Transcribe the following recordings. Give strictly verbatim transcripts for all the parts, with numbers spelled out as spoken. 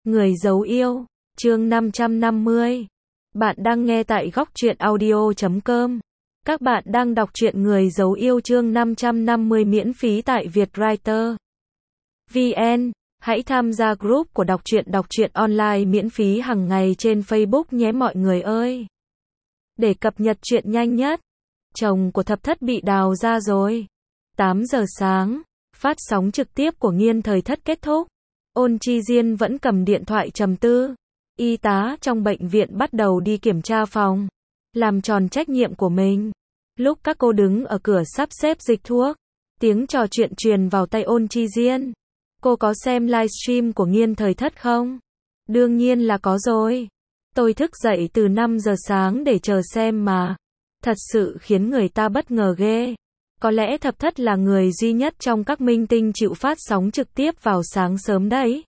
Người giấu yêu, chương năm trăm năm mươi. Bạn đang nghe tại góc truyện audio chấm com. Các bạn đang đọc truyện Người giấu yêu chương năm trăm năm mươi miễn phí tại Vietwriter vê en. Hãy tham gia group của đọc truyện đọc truyện online miễn phí hàng ngày trên Facebook nhé mọi người ơi. Để cập nhật truyện nhanh nhất, chồng của Thập Thất bị đào ra rồi. tám giờ sáng, phát sóng trực tiếp của Nghiên Thời Thất kết thúc. Ôn Chi Diên vẫn cầm điện thoại trầm tư. Y tá trong bệnh viện bắt đầu đi kiểm tra phòng, làm tròn trách nhiệm của mình. Lúc các cô đứng ở cửa sắp xếp dịch thuốc, tiếng trò chuyện truyền vào tay Ôn Chi Diên. Cô có xem livestream của Nghiên Thời Thất không? Đương nhiên là có rồi. Tôi thức dậy từ năm giờ sáng để chờ xem mà. Thật sự khiến người ta bất ngờ ghê. Có lẽ Thập Thất là người duy nhất trong các minh tinh chịu phát sóng trực tiếp vào sáng sớm đấy.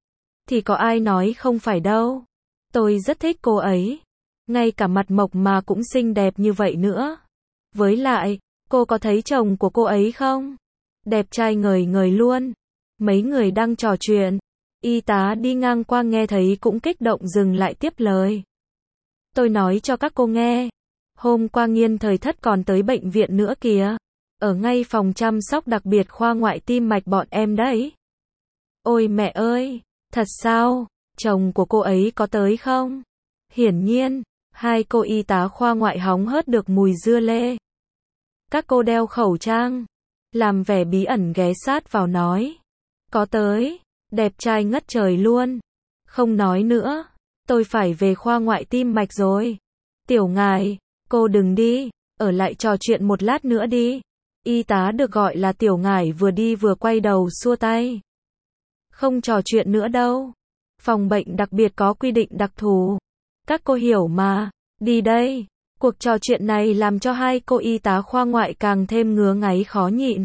Thì có ai nói không phải đâu. Tôi rất thích cô ấy. Ngay cả mặt mộc mà cũng xinh đẹp như vậy nữa. Với lại, cô có thấy chồng của cô ấy không? Đẹp trai ngời ngời luôn. Mấy người đang trò chuyện. Y tá đi ngang qua nghe thấy cũng kích động dừng lại tiếp lời. Tôi nói cho các cô nghe. Hôm qua Nghiên Thời Thất còn tới bệnh viện nữa kìa. Ở ngay phòng chăm sóc đặc biệt khoa ngoại tim mạch bọn em đấy. Ôi mẹ ơi, thật sao? Chồng của cô ấy có tới không? Hiển nhiên, hai cô y tá khoa ngoại hóng hớt được mùi dưa lê. Các cô đeo khẩu trang, làm vẻ bí ẩn ghé sát vào nói. Có tới, đẹp trai ngất trời luôn. Không nói nữa, tôi phải về khoa ngoại tim mạch rồi. Tiểu ngài, cô đừng đi, ở lại trò chuyện một lát nữa đi. Y tá được gọi là Tiểu ngải vừa đi vừa quay đầu xua tay. Không trò chuyện nữa đâu. Phòng bệnh đặc biệt có quy định đặc thù. Các cô hiểu mà. Đi đây. Cuộc trò chuyện này làm cho hai cô y tá khoa ngoại càng thêm ngứa ngáy khó nhịn.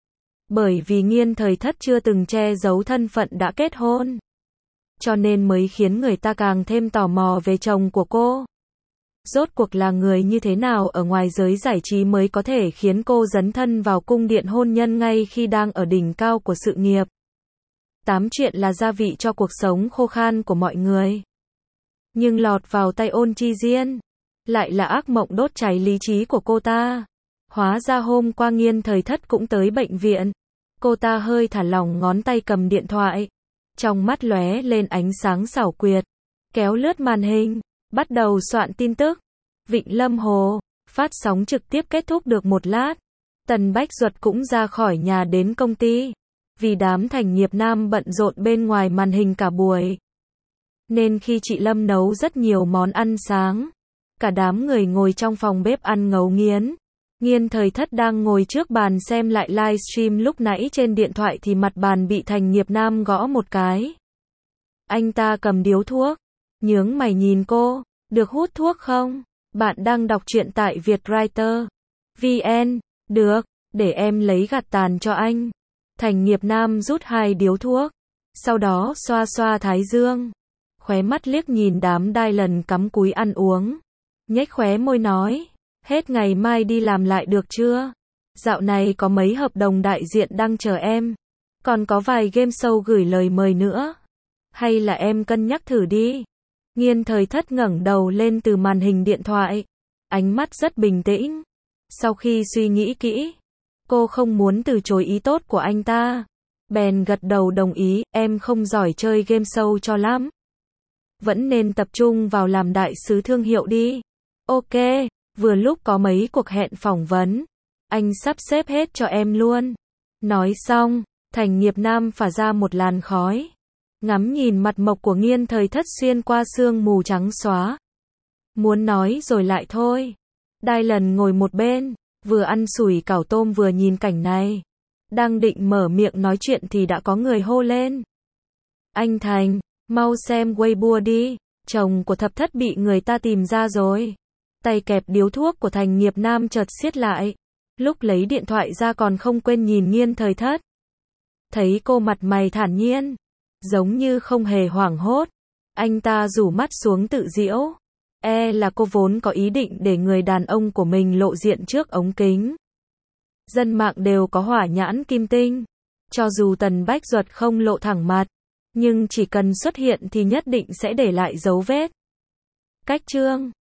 Bởi vì Nghiên Thời Thất chưa từng che giấu thân phận đã kết hôn. Cho nên mới khiến người ta càng thêm tò mò về chồng của cô. Rốt cuộc là người như thế nào ở ngoài giới giải trí mới có thể khiến cô dấn thân vào cung điện hôn nhân ngay khi đang ở đỉnh cao của sự nghiệp. Tám chuyện là gia vị cho cuộc sống khô khan của mọi người. Nhưng lọt vào tay Ôn Chi Diên, lại là ác mộng đốt cháy lý trí của cô ta. Hóa ra hôm qua Nghiên Thời Thất cũng tới bệnh viện. Cô ta hơi thả lỏng ngón tay cầm điện thoại. Trong mắt lóe lên ánh sáng xảo quyệt. Kéo lướt màn hình. Bắt đầu soạn tin tức. Vịnh Lâm Hồ, phát sóng trực tiếp kết thúc được một lát. Tần Bách Duật cũng ra khỏi nhà đến công ty. Vì đám thành nghiệp nam bận rộn bên ngoài màn hình cả buổi. Nên khi chị Lâm nấu rất nhiều món ăn sáng. Cả đám người ngồi trong phòng bếp ăn ngấu nghiến. Nghiên Thời Thất đang ngồi trước bàn xem lại livestream lúc nãy trên điện thoại thì mặt bàn bị thành nghiệp nam gõ một cái. Anh ta cầm điếu thuốc. Nhướng mày nhìn cô, được hút thuốc không? Bạn đang đọc truyện tại Vietwriter vê en, được, để em lấy gạt tàn cho anh. Thành nghiệp nam rút hai điếu thuốc, sau đó xoa xoa thái dương, khóe mắt liếc nhìn đám đai lần cắm cúi ăn uống, nhếch khóe môi nói, hết ngày mai đi làm lại được chưa? Dạo này có mấy hợp đồng đại diện đang chờ em, còn có vài game show gửi lời mời nữa, hay là em cân nhắc thử đi. Nghiên Thời Thất ngẩng đầu lên từ màn hình điện thoại, ánh mắt rất bình tĩnh. Sau khi suy nghĩ kỹ, cô không muốn từ chối ý tốt của anh ta. Bèn gật đầu đồng ý, em không giỏi chơi game show cho lắm. Vẫn nên tập trung vào làm đại sứ thương hiệu đi. Ok, vừa lúc có mấy cuộc hẹn phỏng vấn. Anh sắp xếp hết cho em luôn. Nói xong, thành nghiệp nam phả ra một làn khói. Ngắm nhìn mặt mộc của Nghiên Thời Thất xuyên qua sương mù trắng xóa. Muốn nói rồi lại thôi. Đai lần ngồi một bên, vừa ăn sủi cảo tôm vừa nhìn cảnh này. Đang định mở miệng nói chuyện thì đã có người hô lên. Anh Thành, mau xem Weibo đi. Chồng của Thập Thất bị người ta tìm ra rồi. Tay kẹp điếu thuốc của thành nghiệp nam chợt siết lại. Lúc lấy điện thoại ra còn không quên nhìn Nghiên Thời Thất. Thấy cô mặt mày thản nhiên. Giống như không hề hoảng hốt. Anh ta rủ mắt xuống tự giễu. E là cô vốn có ý định để người đàn ông của mình lộ diện trước ống kính. Dân mạng đều có hỏa nhãn kim tinh. Cho dù Tần Bách Duật không lộ thẳng mặt, Nhưng chỉ cần xuất hiện thì nhất định sẽ để lại dấu vết. Cách chương